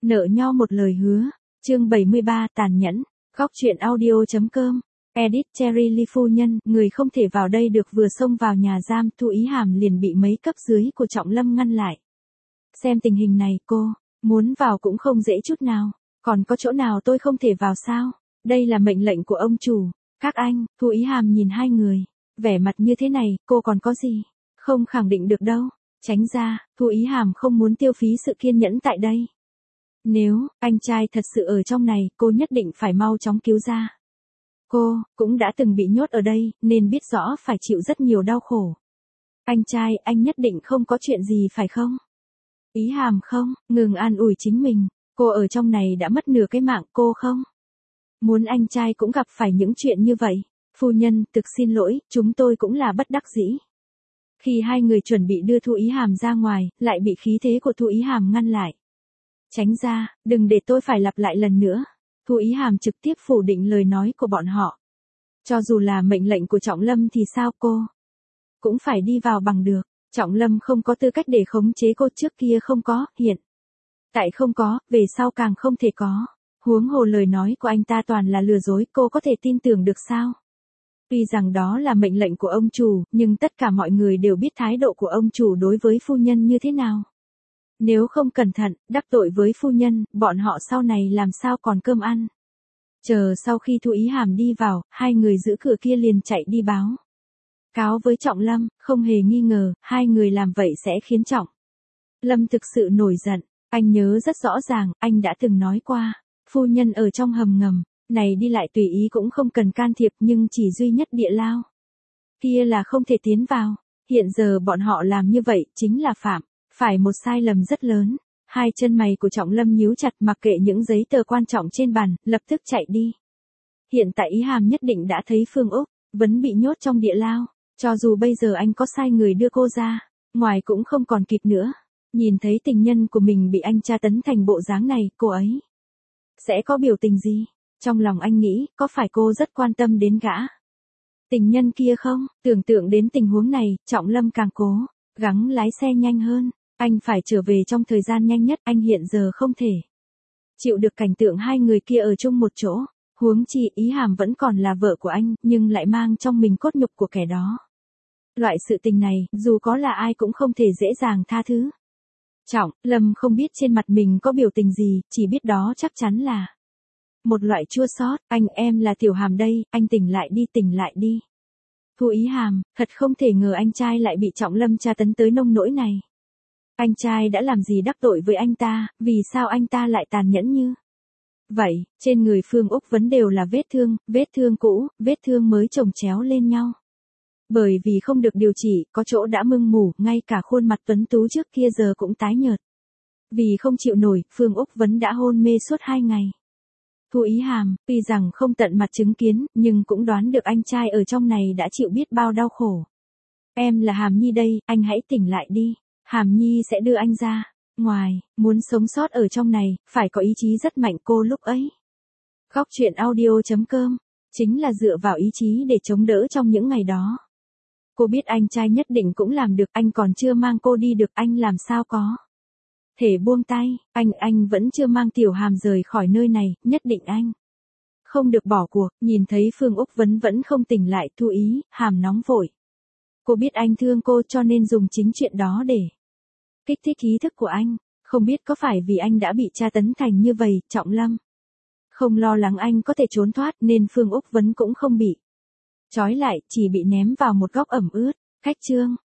Nợ nho một lời hứa. Chương 73 tàn nhẫn. Góc truyện audio.com. Edit Cherry Ly phu nhân, người không thể vào đây được vừa xông vào nhà giam, Thu Ý Hàm liền bị mấy cấp dưới của Trọng Lâm ngăn lại. Xem tình hình này cô, muốn vào cũng không dễ chút nào, còn có chỗ nào tôi không thể vào sao? Đây là mệnh lệnh của ông chủ. Các anh, Thu Ý Hàm nhìn hai người, vẻ mặt như thế này, cô còn có gì? Không khẳng định được đâu. Tránh ra, Thu Ý Hàm không muốn tiêu phí sự kiên nhẫn tại đây. Nếu anh trai thật sự ở trong này, cô nhất định phải mau chóng cứu ra. Cô cũng đã từng bị nhốt ở đây, nên biết rõ phải chịu rất nhiều đau khổ. Anh trai, anh nhất định không có chuyện gì phải không? Ý Hàm không, ngừng an ủi chính mình. Cô ở trong này đã mất nửa cái mạng, cô không muốn anh trai cũng gặp phải những chuyện như vậy. Phu nhân, thực xin lỗi, chúng tôi cũng là bất đắc dĩ. Khi hai người chuẩn bị đưa Thu Ý Hàm ra ngoài, lại bị khí thế của Thu Ý Hàm ngăn lại. Tránh ra, đừng để tôi phải lặp lại lần nữa. Thu Ý Hàm trực tiếp phủ định lời nói của bọn họ. Cho dù là mệnh lệnh của Trọng Lâm thì sao, cô cũng phải đi vào bằng được. Trọng Lâm không có tư cách để khống chế cô, trước kia không có, hiện tại không có, về sau càng không thể có. Huống hồ lời nói của anh ta toàn là lừa dối, cô có thể tin tưởng được sao? Tuy rằng đó là mệnh lệnh của ông chủ, nhưng tất cả mọi người đều biết thái độ của ông chủ đối với phu nhân như thế nào. Nếu không cẩn thận, đắc tội với phu nhân, bọn họ sau này làm sao còn cơm ăn. Chờ sau khi Thu Ý Hàm đi vào, hai người giữ cửa kia liền chạy đi báo cáo với Trọng Lâm, không hề nghi ngờ, hai người làm vậy sẽ khiến Trọng Lâm thực sự nổi giận. Anh nhớ rất rõ ràng, anh đã từng nói qua, phu nhân ở trong hầm ngầm này đi lại tùy ý cũng không cần can thiệp, nhưng chỉ duy nhất địa lao kia là không thể tiến vào. Hiện giờ bọn họ làm như vậy chính là phạm phải một sai lầm rất lớn. Hai chân mày của Trọng Lâm nhíu chặt, mặc kệ những giấy tờ quan trọng trên bàn, lập tức chạy đi. Hiện tại Ý Hàm nhất định đã thấy Phương Úc vẫn bị nhốt trong địa lao, cho dù bây giờ anh có sai người đưa cô ra ngoài cũng không còn kịp nữa. Nhìn thấy tình nhân của mình bị anh tra tấn thành bộ dáng này, cô ấy sẽ có biểu tình gì? Trong lòng anh nghĩ, có phải cô rất quan tâm đến gã tình nhân kia không? Tưởng tượng đến tình huống này, Trọng Lâm càng cố gắng lái xe nhanh hơn. Anh phải trở về trong thời gian nhanh nhất, anh hiện giờ không thể chịu được cảnh tượng hai người kia ở chung một chỗ. Huống chi Ý Hàm vẫn còn là vợ của anh, nhưng lại mang trong mình cốt nhục của kẻ đó. Loại sự tình này, dù có là ai cũng không thể dễ dàng tha thứ. Trọng Lâm không biết trên mặt mình có biểu tình gì, chỉ biết đó chắc chắn là một loại chua xót. Anh, em là Tiểu Hàm đây, anh tỉnh lại đi, tỉnh lại đi. Thu Ý Hàm, thật không thể ngờ anh trai lại bị Trọng Lâm tra tấn tới nông nỗi này. Anh trai đã làm gì đắc tội với anh ta, vì sao anh ta lại tàn nhẫn như vậy? Trên người Phương Úc vẫn đều là vết thương cũ, vết thương mới chồng chéo lên nhau. Bởi vì không được điều trị, có chỗ đã mưng mủ, ngay cả khuôn mặt tuấn tú trước kia giờ cũng tái nhợt. Vì không chịu nổi, Phương Úc vẫn đã hôn mê suốt 2 ngày. Thu Ý Hàm, tuy rằng không tận mặt chứng kiến, nhưng cũng đoán được anh trai ở trong này đã chịu biết bao đau khổ. Em là Hàm Nhi đây, anh hãy tỉnh lại đi. Hàm Nhi sẽ đưa anh ra ngoài, muốn sống sót ở trong này, phải có ý chí rất mạnh. Cô lúc ấy, góc truyện audio.com, chính là dựa vào ý chí để chống đỡ trong những ngày đó. Cô biết anh trai nhất định cũng làm được, anh còn chưa mang cô đi được, anh làm sao có thể buông tay. Anh vẫn chưa mang Tiểu Hàm rời khỏi nơi này, nhất định anh không được bỏ cuộc. Nhìn thấy Phương Úc vẫn không tỉnh lại, Thu Ý Hàm nóng vội. Cô biết anh thương cô, cho nên dùng chính chuyện đó để kích thích ý thức của anh. Không biết có phải vì anh đã bị tra tấn thành như vậy, Trọng Lâm không lo lắng anh có thể trốn thoát, nên Phương Úc vẫn cũng không bị trói lại, chỉ bị ném vào một góc ẩm ướt. Khách trương